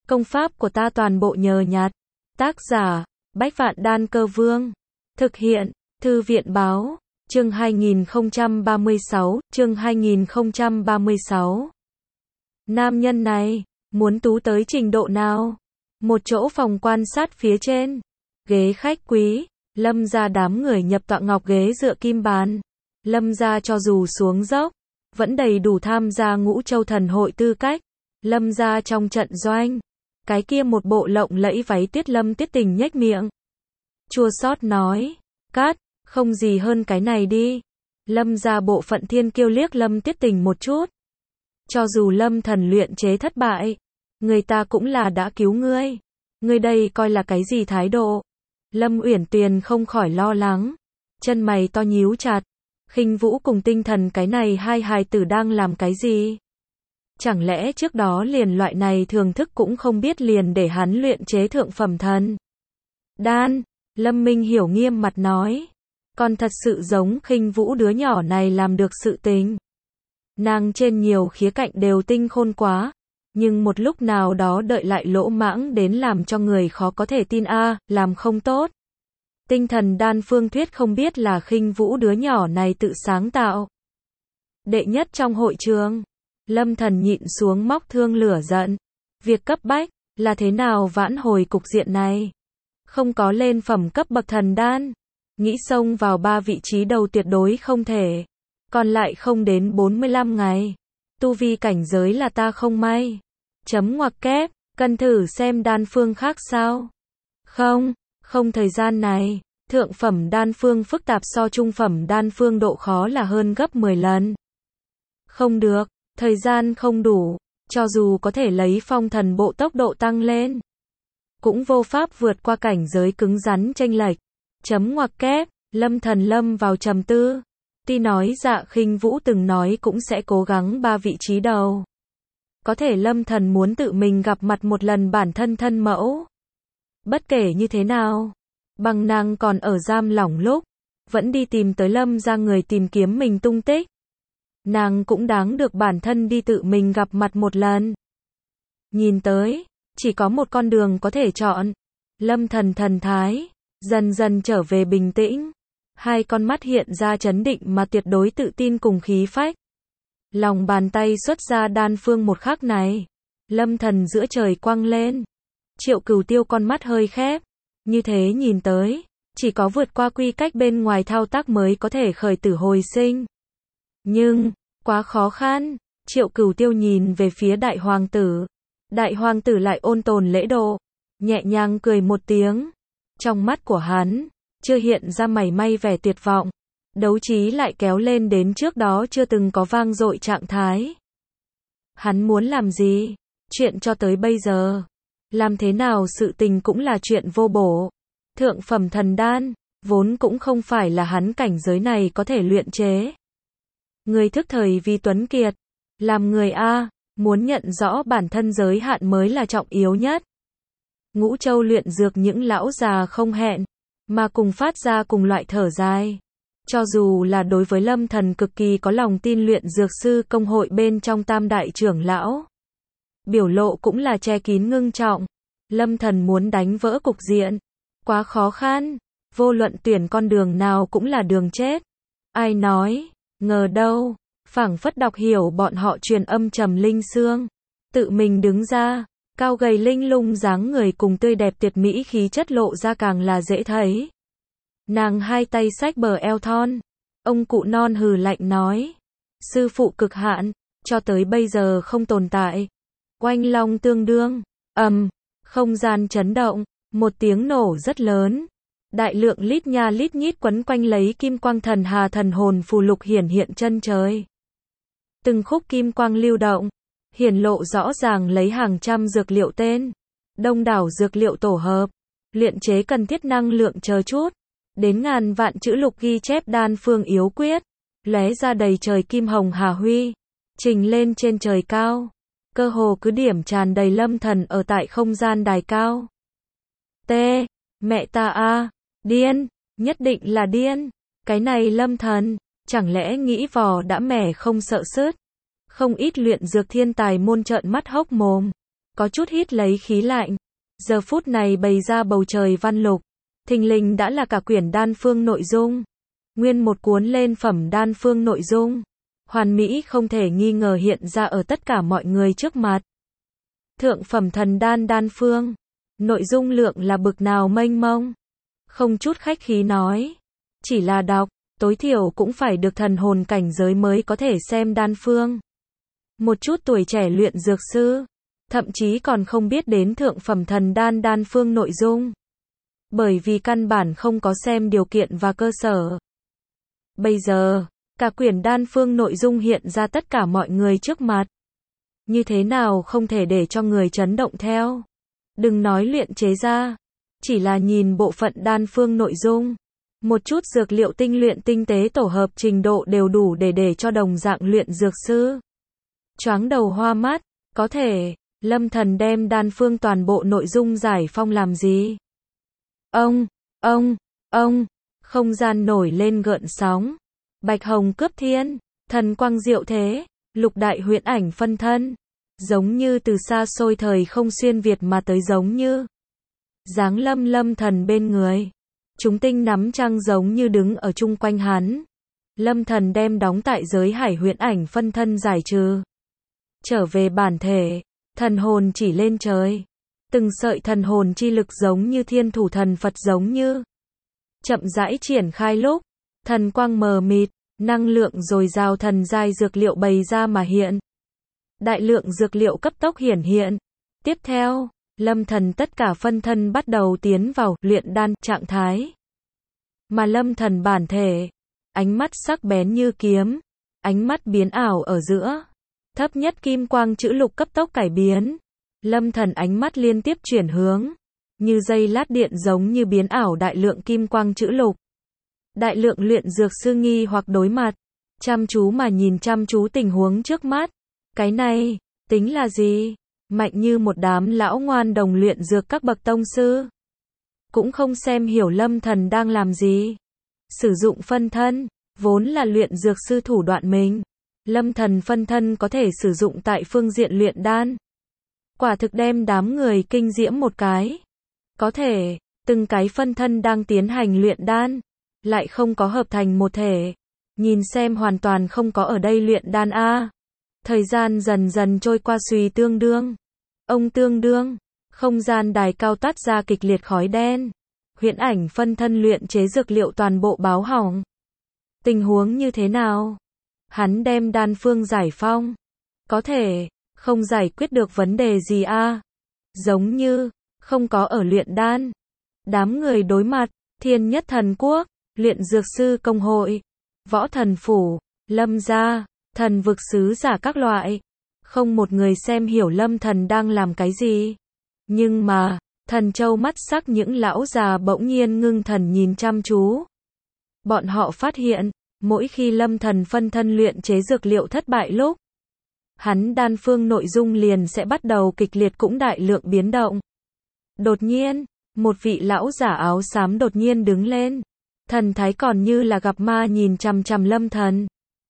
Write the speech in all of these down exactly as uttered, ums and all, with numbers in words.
Công pháp của ta toàn bộ nhờ nhặt. Tác giả, Bách Vạn Đan Cơ Vương. Thực hiện, Thư viện báo, chương hai nghìn không trăm ba mươi sáu, chương hai nghìn không trăm ba mươi sáu. Nam nhân này, muốn tú tới trình độ nào? Một chỗ phòng quan sát phía trên. Ghế khách quý, Lâm gia đám người nhập tọa ngọc ghế dựa kim bàn. Lâm gia cho dù xuống dốc, vẫn đầy đủ tham gia Ngũ Châu Thần hội tư cách. Lâm gia trong trận doanh, cái kia một bộ lộng lẫy váy Tiết Lâm Tiết Tình nhếch miệng. Chua xót nói, cát, không gì hơn cái này đi. Lâm gia bộ phận thiên kiêu liếc Lâm Tiết Tình một chút. Cho dù Lâm thần luyện chế thất bại, người ta cũng là đã cứu ngươi. Ngươi đây coi là cái gì thái độ? Lâm Uyển Tuyền không khỏi lo lắng. Chân mày to nhíu chặt. Khinh Vũ cùng Tinh Thần cái này hai hài tử đang làm cái gì? Chẳng lẽ trước đó liền loại này thường thức cũng không biết liền để hắn luyện chế thượng phẩm thần đan? Lâm Minh Hiểu nghiêm mặt nói. Còn thật sự giống Khinh Vũ đứa nhỏ này làm được sự tình. Nàng trên nhiều khía cạnh đều tinh khôn quá. Nhưng một lúc nào đó đợi lại lỗ mãng đến làm cho người khó có thể tin a, à, làm không tốt. Tinh thần đan phương thuyết không biết là Khinh Vũ đứa nhỏ này tự sáng tạo. Đệ nhất trong hội trường, Lâm thần nhịn xuống móc thương lửa giận. Việc cấp bách, là thế nào vãn hồi cục diện này? Không có lên phẩm cấp bậc thần đan. Nghĩ xông vào ba vị trí đầu tuyệt đối không thể. Còn lại không đến bốn mươi lăm ngày. Tu vi cảnh giới là ta không may. Chấm ngoặc kép, cần thử xem đan phương khác sao? Không, không thời gian này. Thượng phẩm đan phương phức tạp so trung phẩm đan phương độ khó là hơn gấp mười lần. Không được, thời gian không đủ. Cho dù có thể lấy phong thần bộ tốc độ tăng lên, cũng vô pháp vượt qua cảnh giới cứng rắn chênh lệch. Chấm ngoặc kép, Lâm thần lâm vào trầm tư. Tuy nói Dạ Khinh Vũ từng nói cũng sẽ cố gắng ba vị trí đầu. Có thể Lâm thần muốn tự mình gặp mặt một lần bản thân thân mẫu. Bất kể như thế nào, bằng nàng còn ở giam lỏng lúc, vẫn đi tìm tới Lâm ra người tìm kiếm mình tung tích. Nàng cũng đáng được bản thân đi tự mình gặp mặt một lần. Nhìn tới, chỉ có một con đường có thể chọn. Lâm thần thần thái, dần dần trở về bình tĩnh. Hai con mắt hiện ra chấn định mà tuyệt đối tự tin cùng khí phách. Lòng bàn tay xuất ra đan phương một khắc này. Lâm thần giữa trời quăng lên. Triệu Cửu Tiêu con mắt hơi khép. Như thế nhìn tới, chỉ có vượt qua quy cách bên ngoài thao tác mới có thể khởi tử hồi sinh. Nhưng, quá khó khăn. Triệu Cửu Tiêu nhìn về phía đại hoàng tử. Đại hoàng tử lại ôn tồn lễ độ, nhẹ nhàng cười một tiếng. Trong mắt của hắn, chưa hiện ra mảy may vẻ tuyệt vọng. Đấu trí lại kéo lên đến trước đó chưa từng có vang dội trạng thái. Hắn muốn làm gì? Chuyện cho tới bây giờ. Làm thế nào sự tình cũng là chuyện vô bổ. Thượng phẩm thần đan, vốn cũng không phải là hắn cảnh giới này có thể luyện chế. Người thức thời vì tuấn kiệt. Làm người A, muốn nhận rõ bản thân giới hạn mới là trọng yếu nhất. Ngũ Châu luyện dược những lão già không hẹn, mà cùng phát ra cùng loại thở dài. Cho dù là đối với Lâm thần cực kỳ có lòng tin luyện dược sư công hội bên trong tam đại trưởng lão. Biểu lộ cũng là che kín ngưng trọng. Lâm thần muốn đánh vỡ cục diện. Quá khó khăn. Vô luận tuyển con đường nào cũng là đường chết. Ai nói, ngờ đâu, phảng phất đọc hiểu bọn họ truyền âm trầm linh xương. Tự mình đứng ra, cao gầy linh lung dáng người cùng tươi đẹp tuyệt mỹ khí chất lộ ra càng là dễ thấy. Nàng hai tay xách bờ eo thon. Ông cụ non hừ lạnh nói. Sư phụ cực hạn, cho tới bây giờ không tồn tại. Oanh long tương đương, ầm, um, không gian chấn động, một tiếng nổ rất lớn. Đại lượng lít nha lít nhít quấn quanh lấy kim quang thần hà thần hồn phù lục hiển hiện chân trời. Từng khúc kim quang lưu động, hiển lộ rõ ràng lấy hàng trăm dược liệu tên. Đông đảo dược liệu tổ hợp, luyện chế cần thiết năng lượng chờ chút. Đến ngàn vạn chữ lục ghi chép đan phương yếu quyết. Lóe ra đầy trời kim hồng hà huy. Trình lên trên trời cao. Cơ hồ cứ điểm tràn đầy Lâm thần ở tại không gian đài cao. T. Mẹ ta a, điên, nhất định là điên. Cái này Lâm thần, chẳng lẽ nghĩ vò đã mẻ không sợ sứt. Không ít luyện dược thiên tài môn trợn mắt hốc mồm. có chút hít lấy khí lạnh. Giờ phút này bày ra bầu trời văn lục, thình lình đã là cả quyển đan phương nội dung. Nguyên một cuốn lên phẩm đan phương nội dung, hoàn mỹ không thể nghi ngờ hiện ra ở tất cả mọi người trước mặt. Thượng phẩm thần đan đan phương, nội dung lượng là bực nào mênh mông. Không chút khách khí nói, chỉ là đọc, tối thiểu cũng phải được thần hồn cảnh giới mới có thể xem đan phương. Một chút tuổi trẻ luyện dược sư, thậm chí còn không biết đến thượng phẩm thần đan đan phương nội dung. Bởi vì căn bản không có xem điều kiện và cơ sở. Bây giờ, cả quyển đan phương nội dung hiện ra tất cả mọi người trước mặt. Như thế nào không thể để cho người chấn động theo. Đừng nói luyện chế ra, chỉ là nhìn bộ phận đan phương nội dung. Một chút dược liệu tinh luyện tinh tế tổ hợp trình độ đều đủ để để cho đồng dạng luyện dược sư choáng đầu hoa mắt. Có thể, Lâm Thần đem đan phương toàn bộ nội dung giải phong làm gì? Ông, ông, ông, không gian nổi lên gợn sóng. Bạch hồng cướp thiên, thần quang diệu thế, lục đại huyễn ảnh phân thân. Giống như từ xa xôi thời không xuyên Việt mà tới, giống như giáng lâm Lâm Thần bên người. Chúng tinh nắm trăng giống như đứng ở chung quanh hắn. Lâm Thần đem đóng tại giới hải huyễn ảnh phân thân giải trừ. Trở về bản thể, thần hồn chỉ lên trời. Từng sợi thần hồn chi lực giống như thiên thủ thần Phật giống như chậm rãi triển khai lúc, thần quang mờ mịt, năng lượng dồi dào thần giai dược liệu bày ra mà hiện. Đại lượng dược liệu cấp tốc hiển hiện. Tiếp theo, Lâm Thần tất cả phân thân bắt đầu tiến vào luyện đan trạng thái. Mà Lâm Thần bản thể, ánh mắt sắc bén như kiếm, ánh mắt biến ảo ở giữa. Thấp nhất kim quang chữ lục cấp tốc cải biến. Lâm Thần ánh mắt liên tiếp chuyển hướng, như dây lát điện giống như biến ảo đại lượng kim quang chữ lục. Đại lượng luyện dược sư nghi hoặc đối mặt, chăm chú mà nhìn chăm chú tình huống trước mắt. Cái này, tính là gì? Mạnh như một đám lão ngoan đồng luyện dược các bậc tông sư. Cũng không xem hiểu Lâm Thần đang làm gì. Sử dụng phân thân, vốn là luyện dược sư thủ đoạn mình. Lâm Thần phân thân có thể sử dụng tại phương diện luyện đan. Quả thực đem đám người kinh diễm một cái. Có thể, từng cái phân thân đang tiến hành luyện đan, lại không có hợp thành một thể. Nhìn xem hoàn toàn không có ở đây luyện đan a. Thời gian dần dần trôi qua suy tương đương. Ông tương đương, không gian đài cao toát ra kịch liệt khói đen. Huyễn ảnh phân thân luyện chế dược liệu toàn bộ báo hỏng. Tình huống như thế nào? Hắn đem đan phương giải phong. Có thể, không giải quyết được vấn đề gì a. Giống như, không có ở luyện đan. Đám người đối mặt, Thiên Nhất Thần Quốc, luyện dược sư công hội, võ thần phủ, Lâm gia, thần vực sứ giả các loại. Không một người xem hiểu Lâm Thần đang làm cái gì. Nhưng mà, Thần Châu mắt sắc những lão già bỗng nhiên ngưng thần nhìn chăm chú. Bọn họ phát hiện, mỗi khi Lâm Thần phân thân luyện chế dược liệu thất bại lúc, hắn đan phương nội dung liền sẽ bắt đầu kịch liệt cũng đại lượng biến động. Đột nhiên, một vị lão giả áo xám đột nhiên đứng lên. Thần thái còn như là gặp ma nhìn chằm chằm Lâm Thần.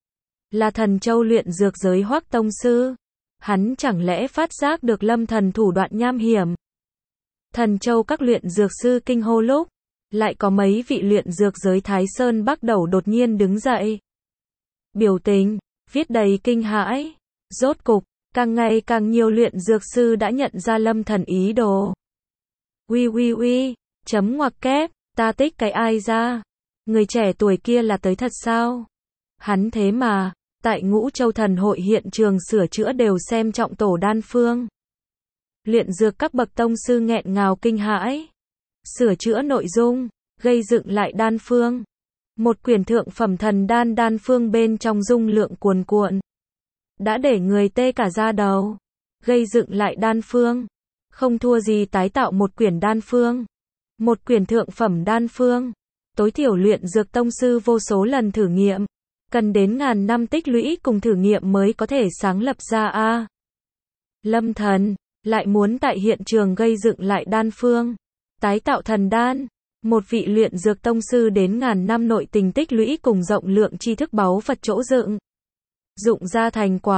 Là Thần Châu luyện dược giới Hoắc tông sư. Hắn chẳng lẽ phát giác được Lâm Thần thủ đoạn nham hiểm. Thần Châu các luyện dược sư kinh hô lúc, lại có mấy vị luyện dược giới Thái Sơn Bắc Đầu đột nhiên đứng dậy. Biểu tình, viết đầy kinh hãi. Rốt cục, càng ngày càng nhiều luyện dược sư đã nhận ra Lâm Thần ý đồ. Uy uy uy, chấm ngoặc kép, ta tích cái ai ra? Người trẻ tuổi kia là tới thật sao? Hắn thế mà, tại Ngũ Châu Thần hội hiện trường sửa chữa đều xem trọng tổ đan phương. Luyện dược các bậc tông sư nghẹn ngào kinh hãi. Sửa chữa nội dung, gây dựng lại đan phương. Một quyển thượng phẩm thần đan đan phương bên trong dung lượng cuồn cuộn. Đã để người tê cả da đầu. Gây dựng lại đan phương. Không thua gì tái tạo một quyển đan phương. Một quyển thượng phẩm đan phương. Tối thiểu luyện dược tông sư vô số lần thử nghiệm. Cần đến ngàn năm tích lũy cùng thử nghiệm mới có thể sáng lập ra a. Lâm Thần, lại muốn tại hiện trường gây dựng lại đan phương. Tái tạo thần đan. Một vị luyện dược tông sư đến ngàn năm nội tình tích lũy cùng rộng lượng tri thức báu vật chỗ dựng. Dụng ra thành quả,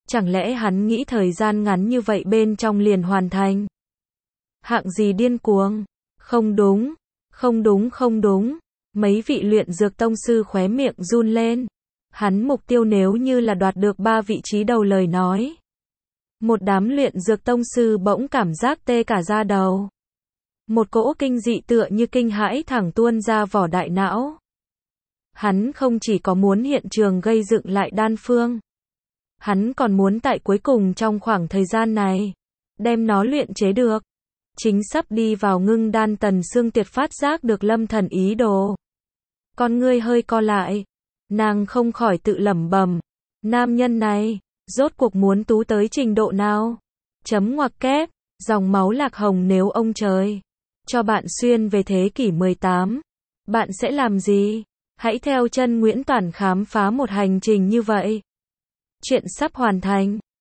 Chẳng lẽ hắn nghĩ thời gian ngắn như vậy bên trong liền hoàn thành? Hạng gì điên cuồng? Không đúng, không đúng không đúng. Mấy vị luyện dược tông sư khóe miệng run lên. Hắn mục tiêu nếu như là đoạt được ba vị trí đầu lời nói. Một đám luyện dược tông sư bỗng cảm giác tê cả da đầu. Một cỗ kinh dị tựa như kinh hãi thẳng tuôn ra vỏ đại não. Hắn không chỉ có muốn hiện trường gây dựng lại đan phương. Hắn còn muốn tại cuối cùng trong khoảng thời gian này, đem nó luyện chế được. Chính sắp đi vào ngưng đan Tần Sương Tiệt phát giác được Lâm Thần ý đồ. Con ngươi hơi co lại. Nàng không khỏi tự lẩm bẩm. Nam nhân này, rốt cuộc muốn tú tới trình độ nào? Chấm ngoặc kép, dòng máu lạc hồng nếu ông trời cho bạn xuyên về thế kỷ mười tám. Bạn sẽ làm gì? Hãy theo chân Nguyễn Toản khám phá một hành trình như vậy. Chuyện sắp hoàn thành.